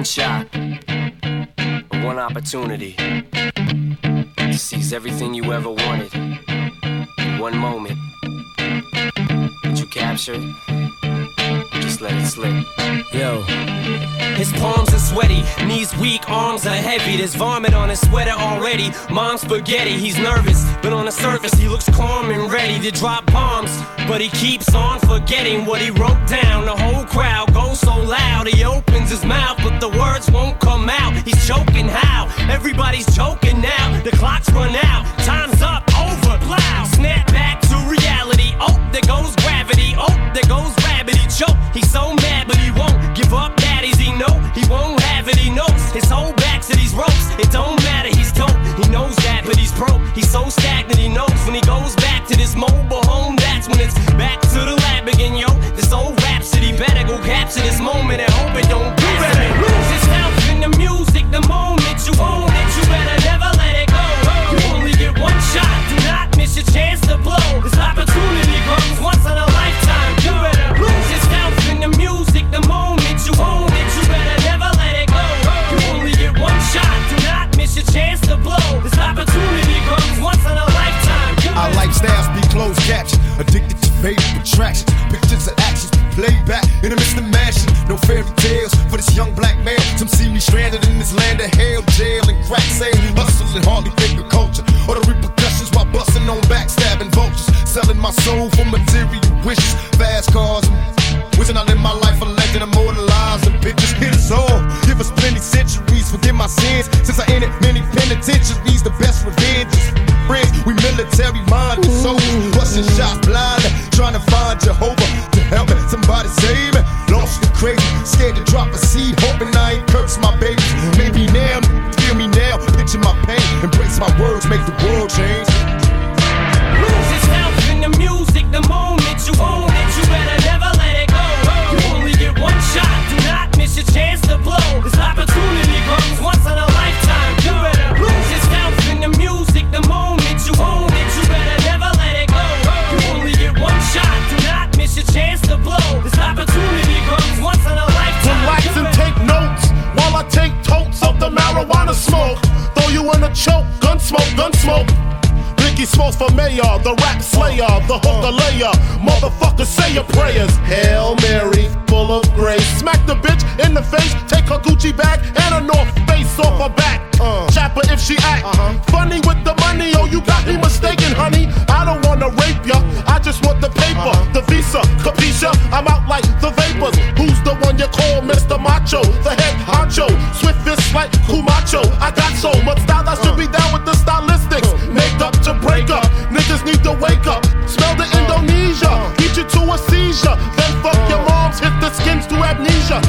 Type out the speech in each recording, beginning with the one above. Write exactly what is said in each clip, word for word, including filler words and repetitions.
shot, one opportunity to seize everything you ever wanted in one moment. Did you capture it? Just let it slip. Yo. His palms are sweaty, knees weak, arms are heavy. There's vomit on his sweater already. Mom's spaghetti, he's nervous, but on the surface he looks calm and ready to drop bombs. But he keeps on forgetting what he wrote down. The whole crowd goes so loud, he opens his mouth, but the words won't come out. He's choking how? Everybody's choking now. The clock's run out, time's up, over, plow. Snap back to reality, oh, there goes gravity. Oh, there goes rabbit, he choke. He's so mad, but he won't give up. Daddies, he know he won't have it, he knows his whole back to these ropes. It don't matter, he's dope, he knows that, but he's broke. He's so stagnant, he knows when he goes back to this mobile home, that's when it's back to the lab again, yo. This old rhapsody better go capture this moment and hope it don't you better lose yourself in the music the moment you own it. You better never let it go. You only get one shot, do not miss your chance to blow. This opportunity comes once in a lifetime. You better lose yourself in the music the moment you own it. You better never let it go. You only get one shot, do not miss your chance to blow. This opportunity comes once in a lifetime. Our lifestyles be closed captioned, addicted to favorite attractions. Pictures and actions be played back in the midst of mansion. No fairy tales for this young black man. Some see me stranded in this land of hell, jail and crack sailing, hustling, hardly think of culture or the repercussions while busting on backstabbing vultures, selling my soul for material wishes, fast cars. Wishing I live my life a legend, immortalized in pictures. Hit us all, give us plenty centuries, forgive my sins. Since I entered many penitentiaries, the best revenge is friends. We military minded souls, busting shots blind, trying to find Jehovah to help me. Somebody save me. Lost and crazy, scared to drop a seed, hoping I ain't curse my baby. Maybe now, feel me now, picture my pain, embrace my words, make the world change. Lose yourself in the music the moment you own it. You better never let it go. You only get one shot, do not miss your chance to blow. This opportunity comes once in a lifetime. You better lose yourself in the music the moment you own it. You better never let it go. You only get one shot, do not miss your chance to blow. This opportunity comes once in a lifetime. Relax and take notes while I take totes of the marijuana smoke. Throw you in a choke, gun smoke, gun smoke. Biggie Smalls for mayor, the rap slayer, the hooker layer. Motherfucker, say your prayers. Hail Mary, full of grace. Smack the bitch in the face, take her Gucci bag and a North Face off her back. Uh, Chopper if she act uh-huh. funny with the money. Oh, you got me mistaken, honey. I don't wanna rape ya, I just want the paper, uh-huh. the visa, capisha. I'm out like the vapors. Who's the one you call Mister Macho? The head honcho, swift fist like Kumacho. I got so much style, I should be down with the stylistics. Make up to break up, niggas need to wake up. Smell the Indonesia, beat you to a seizure. Then fuck your moms, hit the skins to amnesia.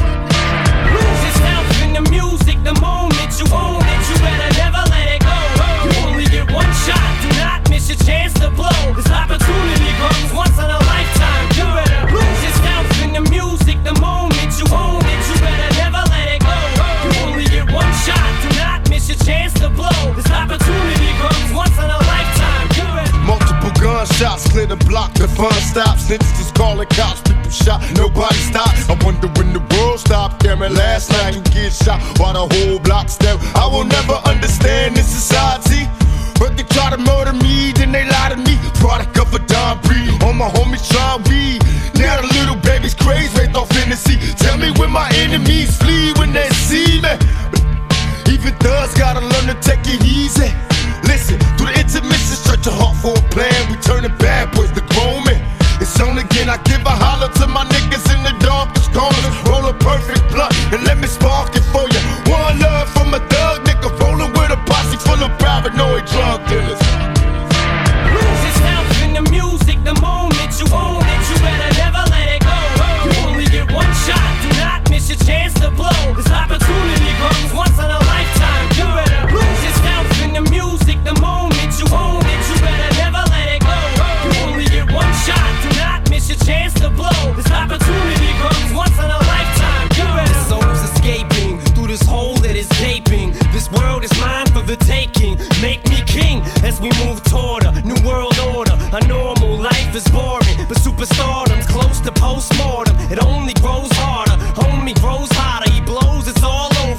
Lose yourself in the music the moment you own it. You better never let it go. You only get one shot, do not miss your chance to blow. This opportunity comes once in a lifetime. You better lose yourself in the music the moment you own it. You better never let it go. You only get one shot, do not miss your chance to blow. This opportunity comes once in a lifetime. You better multiple gunshots clear the block, the fun stops. Snitches is calling cops, people shot, nobody stops. I wonder when the world stopped. Damn it, last night you get shot while the whole block step. I will never understand this society. But they try to murder me, then they lie to me. Product of a Don breed, all my homies try weed. Now the little baby's crazy, raised off Hennessy. Tell me when my enemies flee when they see me. Even thugs gotta learn to take it easy. Listen, through the intermission, stretch your heart for a plan. We turning bad boys to grown men. It's on again, I give a holler to my niggas in the darkest corners. Roll a perfect blunt and let me spark it for you. One love from a thug nigga, rolling with a posse full of paranoid drug dealers. Lose yourself in the music the moment you own it. You better never let it go. You only get one shot, do not miss your chance to blow. This opportunity comes once in a lifetime. You better lose yourself in the music the moment you own it. You better never let it go. You only get one shot, do not miss your chance to blow. This opportunity comes once in a lifetime. You better. The soul's escaping through this hole that is gaping. This world is mine for the taking. Make me king as we move toward a new world order. A normal life is boring, but superstardom's close to postmortem. It only grows harder, homie grows hotter. He blows, it's all over.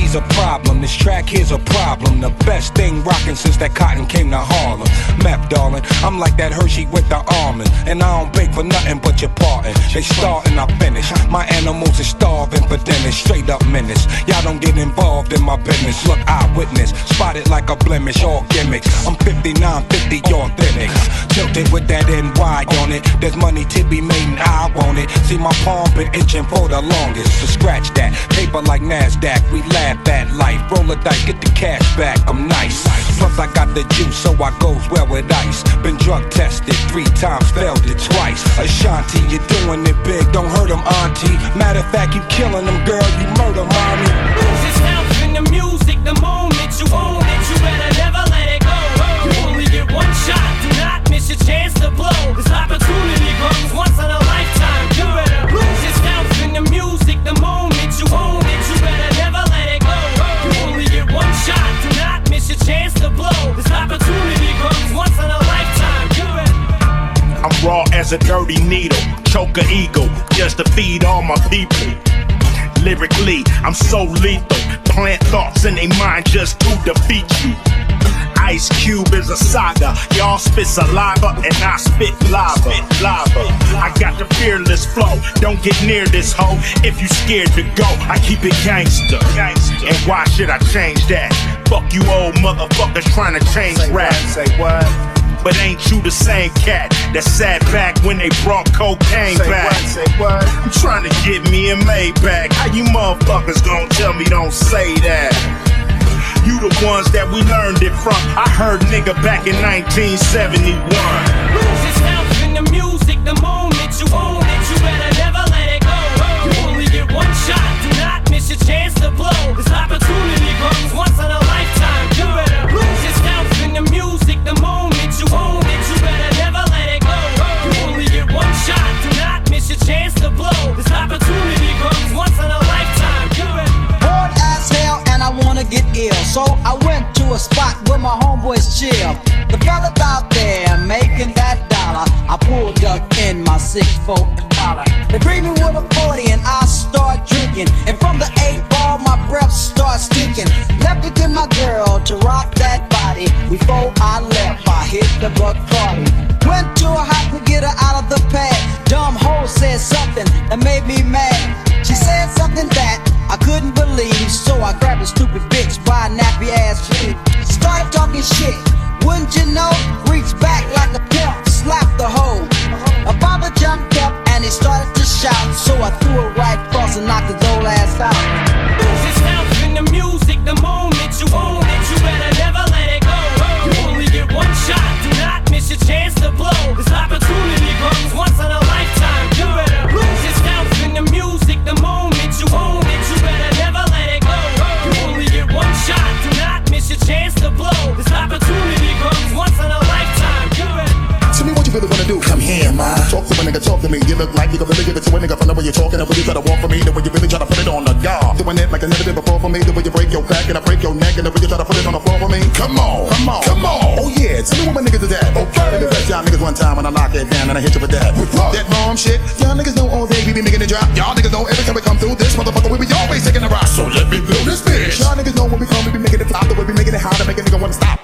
G's a problem, this track here's a problem. The best thing rockin' since that cotton came to Harlem. Map, darling, I'm like that Hershey with the almond, and I don't bake for nothing but your partin'. They start and I finish. My animals are starving for dinner, straight up menace. Y'all don't get involved in my business. Look, eyewitness, spotted like a blemish, all gimmicks. I'm fifty-nine fifty, authentic. Tilted with that N Y on it. There's money to be made and I want it. See my palm been itching for the longest. So scratch that, paper like NASDAQ. We laugh at life, roll the dice, get the cash back. I'm nice. Plus I got the juice, so I goes well with ice. Been drug tested three times, failed it twice. Ashanti, you're doing it big, don't hurt them, auntie. Matter of fact, you killing them, girl, you murder mommy. Lose yourself in the music, the moment you own it, you better never let it go. You only get one shot, do not miss your chance to blow. This opportunity comes once in a lifetime. You better lose yourself in the music, the moment you own it, you better never let it go. You only get one shot, do not miss your chance to blow. This opportunity comes once in a lifetime. You better. I'm raw as a dirty needle, choke a eagle, just to feed all my people. Lyrically, I'm so lethal, plant thoughts in their mind just to defeat you. Ice Cube is a saga, y'all spit saliva and I spit lava. Spit lava. I got the fearless flow, don't get near this hoe if you scared to go. I keep it gangster, and why should I change that? Fuck you old motherfuckers trying to change rap. Say what? But ain't you the same cat that sat back when they brought cocaine say back? What, say what? I'm trying to get me a Maybach. How you motherfuckers gon' tell me don't say that? You the ones that we learned it from. I heard nigga back in nineteen seventy-one. Lose yourself in the music, the moment you own it, you better never let it go. You only get one shot, do not miss your chance to blow. This opportunity comes once in a lifetime. You better lose yourself in the music, the moment you own it, you better never let it go. You only get one shot, do not miss your chance to blow. This opportunity comes once in a lifetime. You better. Bored as hell and I wanna get ill, so I went to a spot where my homeboys chill. The fellas out there making that dollar. I pulled up in my six four Impala. They bring me with a forty and I start drinking, and from the eight ball my breath starts stinking. Left it to my girl to rock that body. Before I left I hit the buck party. Went to her house to get her out of the pad. Dumb hoe said something that made me mad. She said something that I couldn't believe, so I grabbed a stupid bitch by a nappy ass cheek. Started talking shit, wouldn't you know? Reached back like a pimp, slapped the hoe. A father jumped up and he started to shout, so I threw her right across and knocked his old ass out. Lose yourself in the music, the moment you own it, you better never let it go. You only get one shot, do not miss your chance to blow. This opportunity comes once in a lifetime. You better lose yourself in the music, the moment you own it, you better never let it go. You only get one shot, do not miss your chance to blow. This opportunity comes once in a lifetime. You better. Tell me what you really wanna do. Come here, ma. Talk to a nigga, talk to me. You look like you can really give it to a nigga from the way you're talking. The way you try to walk for me, the way you really try to put it on the guard. Doing it like I never did before for me. The way you break your back and I break your neck, and the way you try to put it on the floor for me. Come on, come on, come on. Oh yeah, tell me what my niggas is at. Okay. Let me bet y'all niggas one time when I knock it down and I hit you with that. With that bomb shit. Y'all niggas know all day we be making it drop. Y'all niggas know every time we come through this motherfucker we be always taking a rock. So let me blow this bitch. Y'all niggas know when we come we be making it flop. The way we making it hot to make a nigga wanna stop.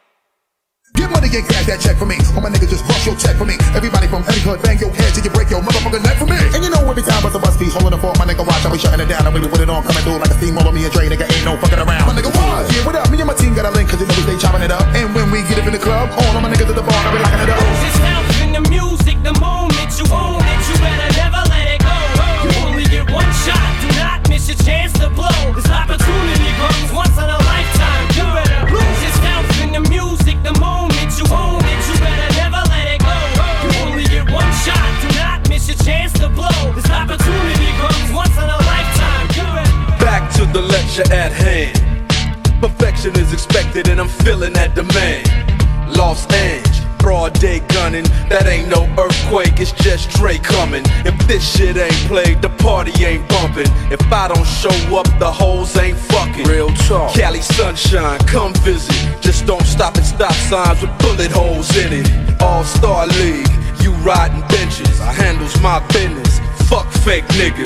Get money and cash that check for me. All my niggas just bust your check for me. Everybody from every hood, bang your head till you break your motherfucking neck for me. And you know every time bust a bus be holding the phone, my nigga watch, I be shutting it down. I really put it on, coming through like a steamroller. Me and Dre, nigga ain't no fucking around. My nigga what? Yeah, what up? Me and my team got a link, cause you know we stay chopping it up. And when we get up in the club, all of my niggas at the bar, I be locking it up. Lose yourself in the music, the moment you own it, you better never let it go. You only get one shot, do not miss your chance to blow. This opportunity comes once in a lifetime. You better lose yourself in the music, the moment you own it, you better never let it go. You only get one shot, do not miss your chance to blow. This opportunity comes once in a lifetime. You better. Back to the lecture at hand. Perfection is expected and I'm feeling that demand. Los Angeles, broad day gunning. That ain't no earthquake, it's just Dre coming. If this shit ain't played, the party ain't bumping. If I don't show up, the hoes ain't fucking. Real talk. Cali sunshine, come visit. Just don't stop at stop signs with bullet holes in it. All-Star League, you riding benches. I handles my business. Fuck fake niggas.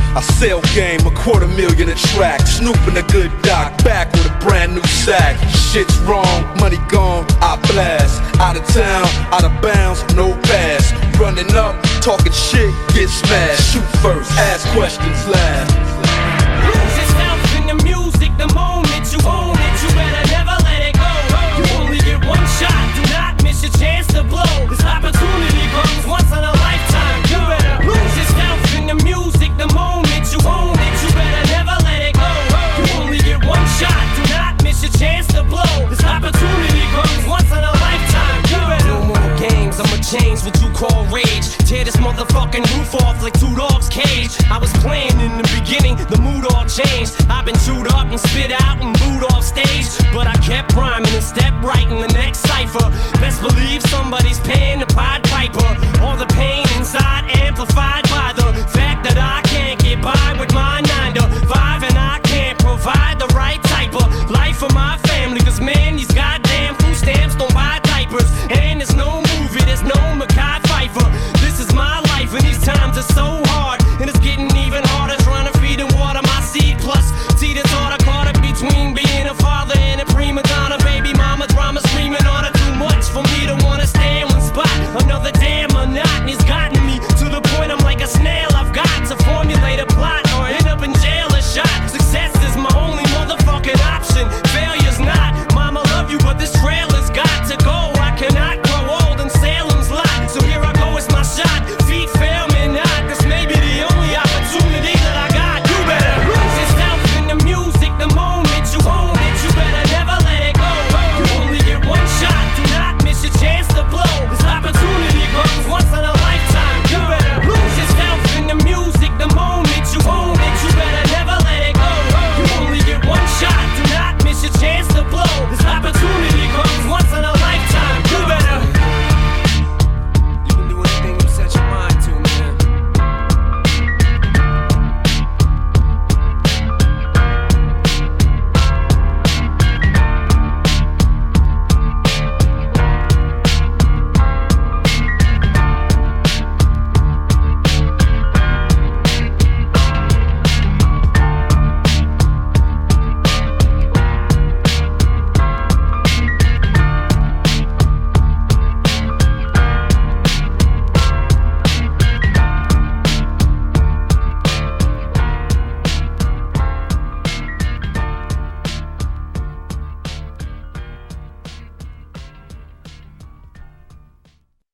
I sell game, a quarter million a track. Snoop and a good doc, back with a brand new sack. Shit's wrong, money gone, I blast. Out of town, out of bounds, no pass. Running up, talking shit, get smashed. Shoot first, ask questions last. Lose yourself in the music the moment you own it. You better never let it go. You only get one shot, do not miss your chance to blow. This opportunity comes once in a lifetime. You better lose yourself in the music the moment you own it. You better never let it go. You only get one shot, do not miss your chance to blow. This opportunity comes once in a lifetime. You better no more games, I'ma change what you call rage. Tear this motherfucking roof off like two dogs' cage. I was playing in the beginning, the mood all changed. I've been chewed up and spit out and booed off stage, but I kept rhyming and stepped right in the next cipher. Best believe somebody's paying the Pied Piper. All